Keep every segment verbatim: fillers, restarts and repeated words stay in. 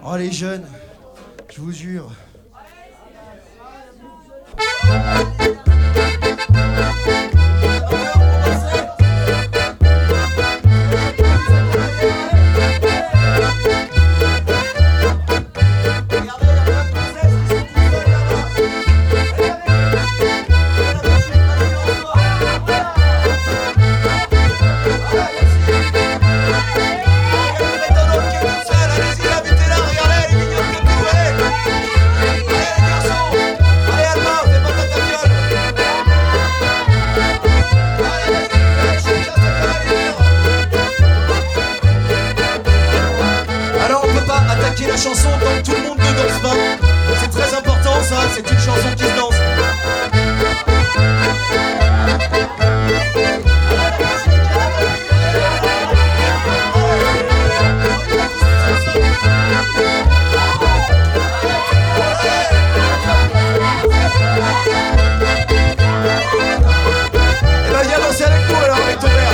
Oh les jeunes, je vous jure. La chanson tant que tout le monde ne danse pas. C'est très important ça, c'est une chanson qui se danse. Eh ben viens danser avec nous alors avec ton verre.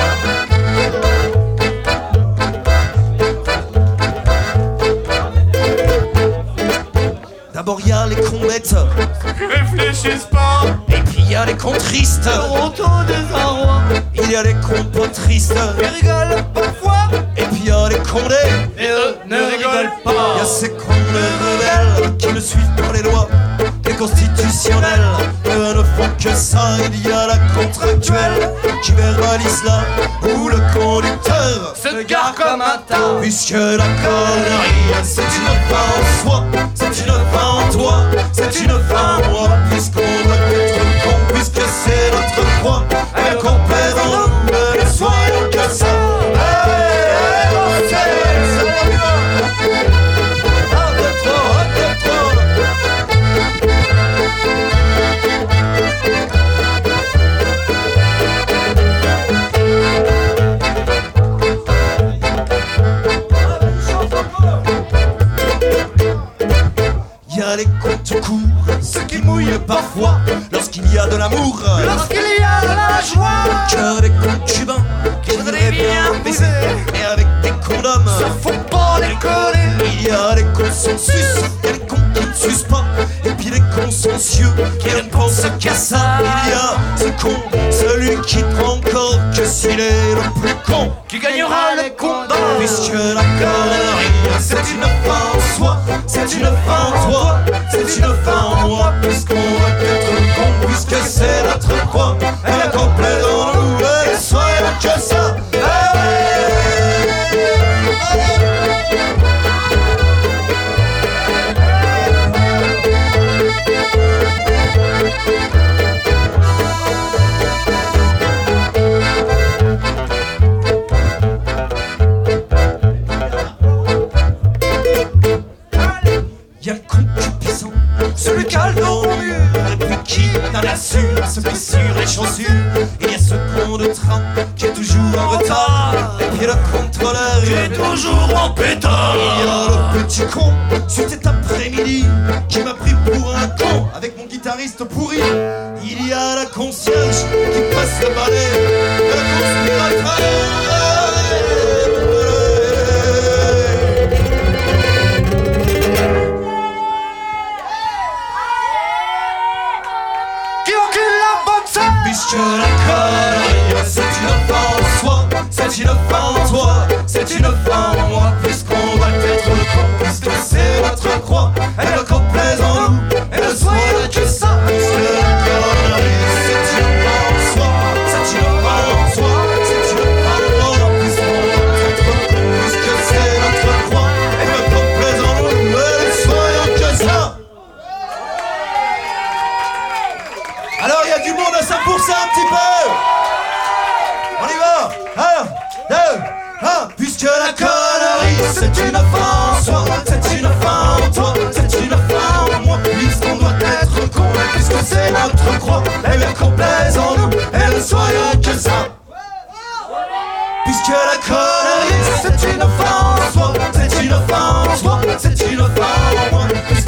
D'abord y'a les cons bêtes qui réfléchissent pas. Et puis y'a les cons tristes au désarroi. Il y a les cons pas tristes qui rigolent parfois. Et puis y'a les condés et eux ne rigolent pas. Y'a ces cons de rebelles qui ne suivent pas les lois. Les constitutionnels, eux ne font que ça. Il y a la contractuelle qui verbalise là où le conducteur se gare comme un tas. Puisque la connerie c'est une fin en soi, c'est une fin en toi, c'est une fin en moi. Puisqu'on doit être con, puisque c'est notre croix. Elle complète en nous, ne soyons que ça. Hey, on sait, c'est bien. Un, deux, trois, un, deux, trois. Y'a les cons tout court, ceux qui mouillent parfois lorsqu'il y a de l'amour, lorsqu'il y a de la joie. Le cœur des cons cubains qui voudraient bien baiser, et avec des condoms, ça faut pas déconner. Il y a les consensus, y'a les cons qui ne sucent pas, et puis les consciencieux qui ne pensent qu'à ça. Il y a ce con, celui qui prend encore que s'il est le plus con, qui gagnera les combats. Puisque la connerie c'est une fin en soi, c'est une fin en toi, c'est une fin en moi. Puisqu'on va être con, puisque c'est notre croix. Elle est complète en nous, et soyons que ça. Y'a le concupiscent, celui qui a le dos au mur, et puis qui dans la sueur se fait sur les chaussures. Il y a ce con de train qui est toujours en retard, et puis le contrôleur qui est toujours en pétard. Il y a le petit con, cet après-midi, qui m'a pris pour un con avec mon guitariste pourri. Il y a la concierge qui passe le balai, le conspirateur. Puisque la connerie c'est une fin en soi, c'est une fin en toi, c'est une fin en moi. Puisqu'on va être con, puisque c'est notre croix. Elle complaise en nous, elle ne soit que ça. Puisque la connerie c'est une fin en soi, c'est une fin en toi, c'est une fin en moi. Puisqu'on va être con, puisque c'est notre croix. Elle complaise en nous, elle ne soit que ça. Alors il y a du monde à ça pour ça un petit peu. On y va. Un, deux, un. Puisque la connerie c'est une fin en soi, c'est une fin en toi, c'est une fin en moi. Puisqu'on doit être con, puisque c'est notre croix. Elle bien qu'on plaise en nous, elle ne soit que ça. Puisque la connerie c'est une fin en soi, c'est une fin en toi, c'est une fin en moi.